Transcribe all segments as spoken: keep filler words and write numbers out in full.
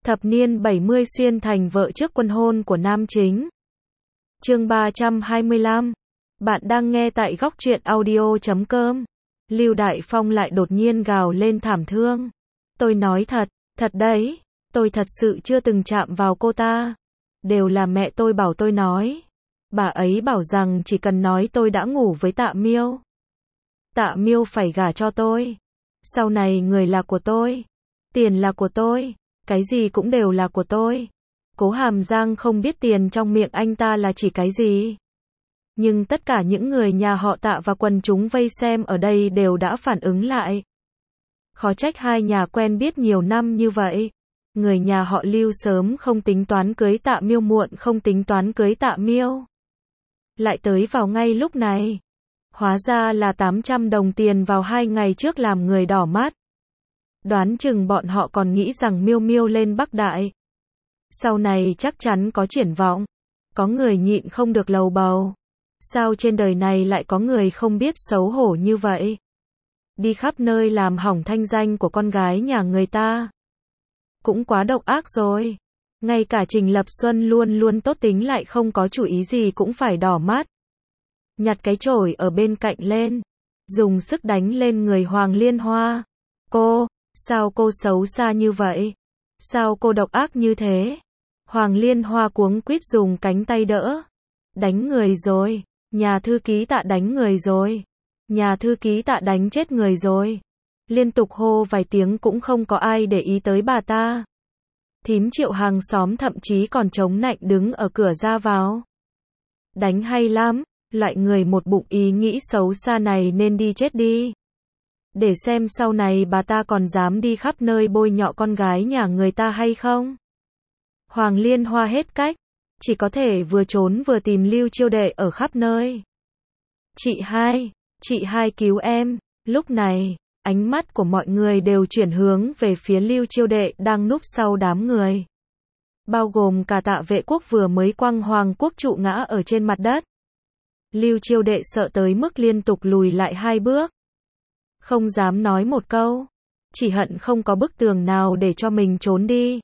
Thập niên bảy mươi xuyên thành vợ trước quân hôn của nam chính. Chương ba trăm hai mươi lăm. Bạn đang nghe tại góc truyện audio chấm com. Lưu Đại Phong lại đột nhiên gào lên thảm thương. Tôi nói thật, thật đấy, tôi thật sự chưa từng chạm vào cô ta. Đều là mẹ tôi bảo tôi nói. Bà ấy bảo rằng chỉ cần nói tôi đã ngủ với Tạ Miêu. Tạ Miêu phải gả cho tôi. Sau này người là của tôi. Tiền là của tôi. Cái gì cũng đều là của tôi. Cố Hàm Giang không biết tiền trong miệng anh ta là chỉ cái gì. Nhưng tất cả những người nhà họ Tạ và quần chúng vây xem ở đây đều đã phản ứng lại. Khó trách hai nhà quen biết nhiều năm như vậy. Người nhà họ Lưu sớm không tính toán cưới Tạ Miêu, muộn không tính toán cưới Tạ Miêu. Lại tới vào ngay lúc này. Hóa ra là tám trăm đồng tiền vào hai ngày trước làm người đỏ mắt. Đoán chừng bọn họ còn nghĩ rằng Miêu Miêu lên Bắc Đại. Sau này chắc chắn có triển vọng. Có người nhịn không được lầu bầu. Sao trên đời này lại có người không biết xấu hổ như vậy? Đi khắp nơi làm hỏng thanh danh của con gái nhà người ta. Cũng quá độc ác rồi. Ngay cả Trình Lập Xuân luôn luôn tốt tính lại không có chủ ý gì cũng phải đỏ mắt. Nhặt cái chổi ở bên cạnh lên. Dùng sức đánh lên người Hoàng Liên Hoa. Cô, sao cô xấu xa như vậy? Sao cô độc ác như thế? Hoàng Liên Hoa cuống quýt dùng cánh tay đỡ. Đánh người rồi. Nhà thư ký Tạ đánh người rồi. Nhà thư ký Tạ đánh chết người rồi. Liên tục hô vài tiếng cũng không có ai để ý tới bà ta. Thím Triệu hàng xóm thậm chí còn chống nạnh đứng ở cửa ra vào. Đánh hay lắm, loại người một bụng ý nghĩ xấu xa này nên đi chết đi. Để xem sau này bà ta còn dám đi khắp nơi bôi nhọ con gái nhà người ta hay không. Hoàng Liên Hoa hết cách, chỉ có thể vừa trốn vừa tìm Lưu Chiêu Đệ ở khắp nơi. Chị hai, chị hai cứu em. Lúc này, ánh mắt của mọi người đều chuyển hướng về phía Lưu Chiêu Đệ đang núp sau đám người. Bao gồm cả Tạ Vệ Quốc vừa mới quăng Hoàng Quốc trụ ngã ở trên mặt đất. Lưu Chiêu Đệ sợ tới mức liên tục lùi lại hai bước. Không dám nói một câu. Chỉ hận không có bức tường nào để cho mình trốn đi.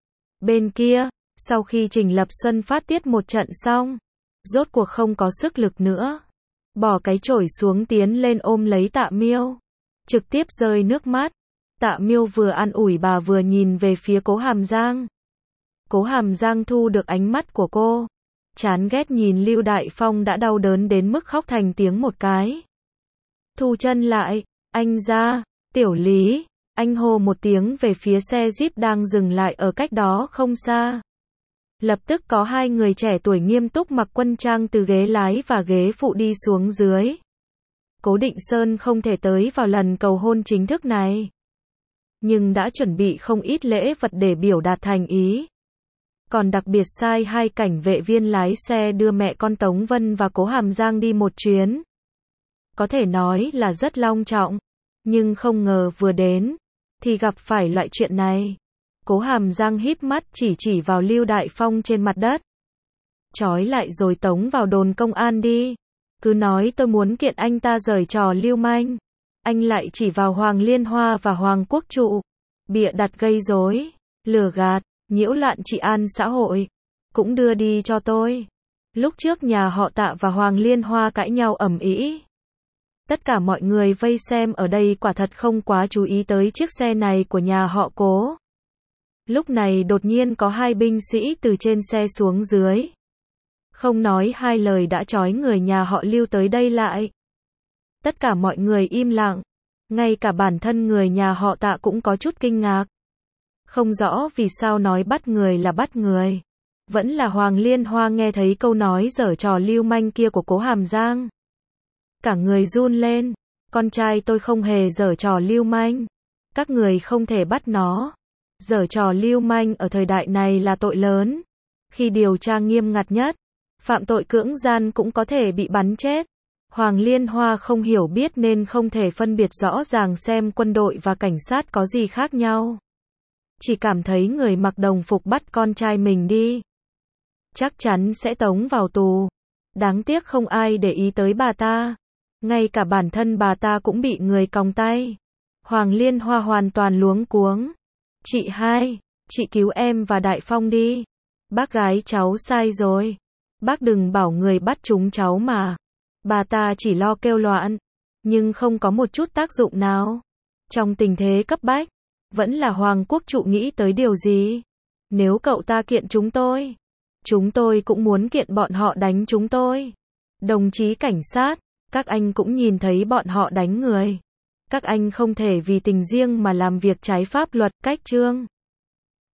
Bên kia, sau khi Trình Lập Xuân phát tiết một trận xong, rốt cuộc không có sức lực nữa. Bỏ cái chổi xuống tiến lên ôm lấy Tạ Miêu. Trực tiếp rơi nước mắt. Tạ Miêu vừa an ủi bà vừa nhìn về phía Cố Hàm Giang. Cố Hàm Giang thu được ánh mắt của cô. Chán ghét nhìn Lưu Đại Phong đã đau đớn đến mức khóc thành tiếng một cái. Thu chân lại, anh ra, Tiểu Lý, anh hô một tiếng về phía xe Jeep đang dừng lại ở cách đó không xa. Lập tức có hai người trẻ tuổi nghiêm túc mặc quân trang từ ghế lái và ghế phụ đi xuống dưới. Cố Định Sơn không thể tới vào lần cầu hôn chính thức này. Nhưng đã chuẩn bị không ít lễ vật để biểu đạt thành ý. Còn đặc biệt sai hai cảnh vệ viên lái xe đưa mẹ con Tống Vân và Cố Hàm Giang đi một chuyến. Có thể nói là rất long trọng. Nhưng không ngờ vừa đến, thì gặp phải loại chuyện này. Cố Hàm Giang híp mắt chỉ chỉ vào Lưu Đại Phong trên mặt đất. Trói lại rồi tống vào đồn công an đi. Cứ nói tôi muốn kiện anh ta giở trò lưu manh. Anh lại chỉ vào Hoàng Liên Hoa và Hoàng Quốc trụ. Bịa đặt gây rối, lừa gạt, nhiễu loạn trị an xã hội. Cũng đưa đi cho tôi. Lúc trước nhà họ Tạ và Hoàng Liên Hoa cãi nhau ầm ĩ. Tất cả mọi người vây xem ở đây quả thật không quá chú ý tới chiếc xe này của nhà họ Cố. Lúc này đột nhiên có hai binh sĩ từ trên xe xuống dưới. Không nói hai lời đã trói người nhà họ Lưu tới đây lại. Tất cả mọi người im lặng. Ngay cả bản thân người nhà họ Tạ cũng có chút kinh ngạc. Không rõ vì sao nói bắt người là bắt người. Vẫn là Hoàng Liên Hoa nghe thấy câu nói giở trò lưu manh kia của Cố Hàm Giang. Cả người run lên. Con trai tôi không hề giở trò lưu manh. Các người không thể bắt nó. Giở trò lưu manh ở thời đại này là tội lớn. Khi điều tra nghiêm ngặt nhất, phạm tội cưỡng gian cũng có thể bị bắn chết. Hoàng Liên Hoa không hiểu biết nên không thể phân biệt rõ ràng xem quân đội và cảnh sát có gì khác nhau. Chỉ cảm thấy người mặc đồng phục bắt con trai mình đi. Chắc chắn sẽ tống vào tù. Đáng tiếc không ai để ý tới bà ta. Ngay cả bản thân bà ta cũng bị người còng tay. Hoàng Liên Hoa hoàn toàn luống cuống. Chị hai, Chị cứu em và Đại Phong đi. Bác gái cháu sai rồi. Bác đừng bảo người bắt chúng cháu mà. Bà ta chỉ lo kêu loạn, nhưng không có một chút tác dụng nào. Trong tình thế cấp bách, vẫn là Hoàng Quốc Trụ nghĩ tới điều gì? Nếu cậu ta kiện chúng tôi, chúng tôi cũng muốn kiện bọn họ đánh chúng tôi. Đồng chí cảnh sát, các anh cũng nhìn thấy bọn họ đánh người. Các anh không thể vì tình riêng mà làm việc trái pháp luật, cách chương.